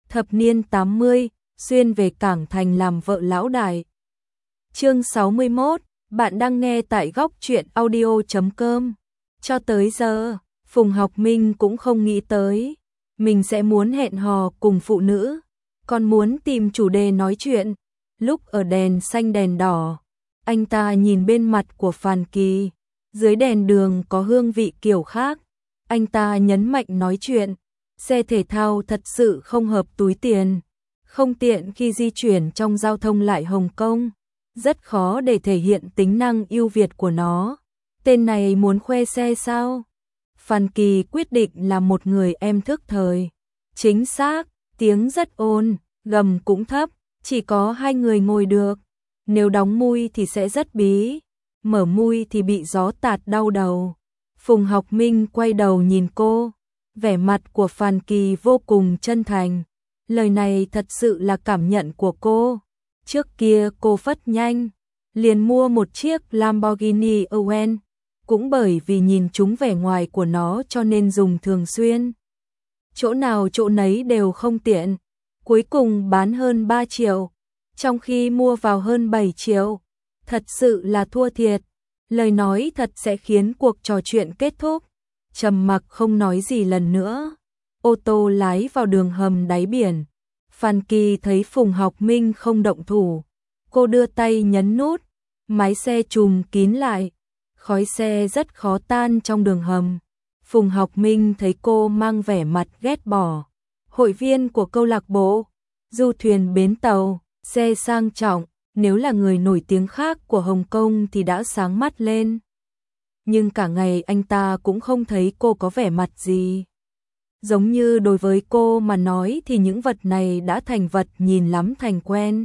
thập niên 80, xuyên về Cảng Thành làm vợ lão đại. Chương 61, bạn đang nghe tại góc truyện audio.com. Cho tới giờ, Phùng Học Minh cũng không nghĩ tới mình sẽ muốn hẹn hò cùng phụ nữ, còn muốn tìm chủ đề nói chuyện. Lúc ở đèn xanh đèn đỏ, anh ta nhìn bên mặt của Phàn Kỳ, dưới đèn đường có hương vị kiểu khác. Anh ta nhấn mạnh nói chuyện, xe thể thao thật sự không hợp túi tiền, không tiện khi di chuyển trong giao thông lại Hồng Kông, rất khó để thể hiện tính năng ưu việt của nó. Tên này muốn khoe xe sao? Phàn Kỳ quyết định là một người em thức thời. Chính xác, tiếng rất ồn, gầm cũng thấp, chỉ có hai người ngồi được. Nếu đóng mui thì sẽ rất bí, mở mui thì bị gió tạt đau đầu. Phùng Học Minh quay đầu nhìn cô, vẻ mặt của Phàn Kỳ vô cùng chân thành. Lời này thật sự là cảm nhận của cô. Trước kia cô phất nhanh, liền mua một chiếc Lamborghini Urus, cũng bởi vì nhìn chúng vẻ ngoài của nó cho nên dùng thường xuyên. Chỗ nào chỗ nấy đều không tiện, cuối cùng bán hơn 3 triệu, trong khi mua vào hơn 7 triệu. Thật sự là thua thiệt. Lời nói thật sẽ khiến cuộc trò chuyện kết thúc. Trầm mặc không nói gì lần nữa. Ô tô lái vào đường hầm đáy biển. Phàn Kỳ thấy Phùng Học Minh không động thủ. Cô đưa tay nhấn nút, máy xe trùm kín lại. Khói xe rất khó tan trong đường hầm. Phùng Học Minh thấy cô mang vẻ mặt ghét bỏ. Hội viên của câu lạc bộ, du thuyền bến tàu, xe sang trọng, nếu là người nổi tiếng khác của Hồng Kông thì đã sáng mắt lên. Nhưng cả ngày anh ta cũng không thấy cô có vẻ mặt gì. Giống như đối với cô mà nói thì những vật này đã thành vật nhìn lắm thành quen.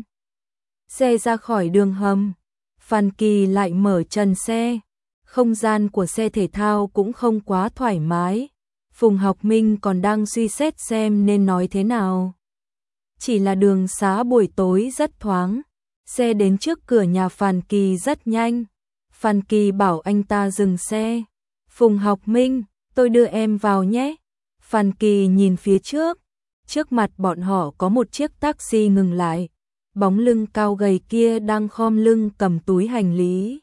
Xe ra khỏi đường hầm, Phàn Kỳ lại mở trần xe. Không gian của xe thể thao cũng không quá thoải mái. Phùng Học Minh còn đang suy xét xem nên nói thế nào. Chỉ là đường xá buổi tối rất thoáng. Xe đến trước cửa nhà Phàn Kỳ rất nhanh. Phàn Kỳ bảo anh ta dừng xe. Phùng Học Minh, tôi đưa em vào nhé. Phàn Kỳ nhìn phía trước. Trước mặt bọn họ có một chiếc taxi ngừng lại. Bóng lưng cao gầy kia đang khom lưng cầm túi hành lý.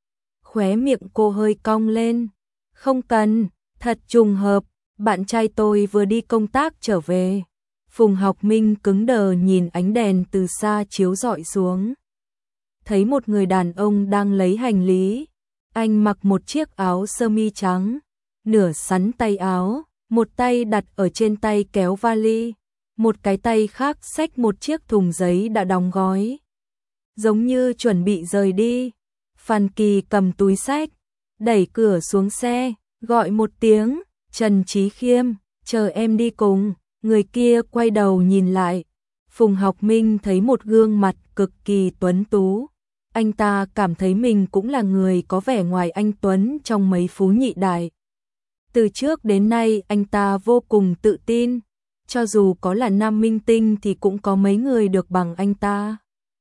Khóe miệng cô hơi cong lên. Không cần, thật trùng hợp, bạn trai tôi vừa đi công tác trở về. Phùng Học Minh cứng đờ nhìn ánh đèn từ xa chiếu rọi xuống. Thấy một người đàn ông đang lấy hành lý. Anh mặc một chiếc áo sơ mi trắng, nửa sắn tay áo, một tay đặt ở trên tay kéo vali, một cái tay khác xách một chiếc thùng giấy đã đóng gói. Giống như chuẩn bị rời đi. Phàn Kỳ cầm túi xách, đẩy cửa xuống xe, gọi một tiếng, Trần Chí Khiêm, chờ em đi cùng. Người kia quay đầu nhìn lại. Phùng Học Minh thấy một gương mặt cực kỳ tuấn tú. Anh ta cảm thấy mình cũng là người có vẻ ngoài anh tuấn trong mấy phú nhị đại. Từ trước đến nay anh ta vô cùng tự tin. Cho dù có là nam minh tinh thì cũng có mấy người được bằng anh ta.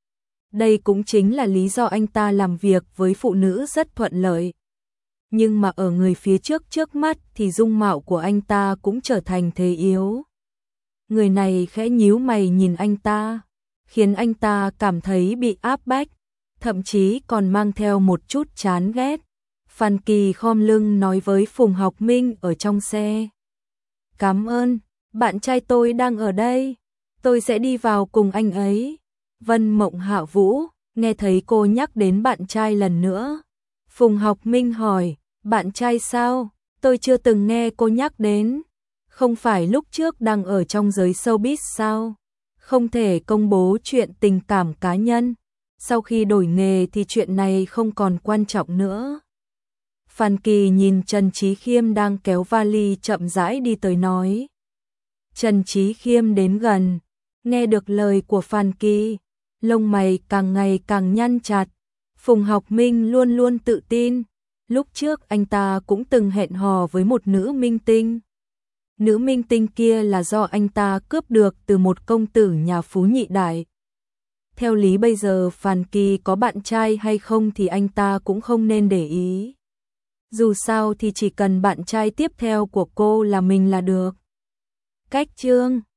Đây cũng chính là lý do anh ta làm việc với phụ nữ rất thuận lợi. Nhưng mà ở người phía trước mắt thì dung mạo của anh ta cũng trở thành thế yếu. Người này khẽ nhíu mày nhìn anh ta, khiến anh ta cảm thấy bị áp bách, thậm chí còn mang theo một chút chán ghét. Phàn Kỳ khom lưng nói với Phùng Học Minh ở trong xe. Cảm ơn, bạn trai tôi đang ở đây, tôi sẽ đi vào cùng anh ấy. Vân Mộng Hạ Vũ, nghe thấy cô nhắc đến bạn trai lần nữa. Phùng Học Minh hỏi, bạn trai sao? Tôi chưa từng nghe cô nhắc đến. Không phải lúc trước đang ở trong giới showbiz sao? Không thể công bố chuyện tình cảm cá nhân. Sau khi đổi nghề thì chuyện này không còn quan trọng nữa. Phàn Kỳ nhìn Trần Chí Khiêm đang kéo vali chậm rãi đi tới nói. Trần Chí Khiêm đến gần, nghe được lời của Phàn Kỳ, lông mày càng ngày càng nhăn chặt. Phùng Học Minh luôn luôn tự tin. Lúc trước anh ta cũng từng hẹn hò với một nữ minh tinh. Nữ minh tinh kia là do anh ta cướp được từ một công tử nhà phú nhị đại. Theo lý bây giờ Phàn Kỳ có bạn trai hay không thì anh ta cũng không nên để ý. Dù sao thì chỉ cần bạn trai tiếp theo của cô là mình là được. Cách chương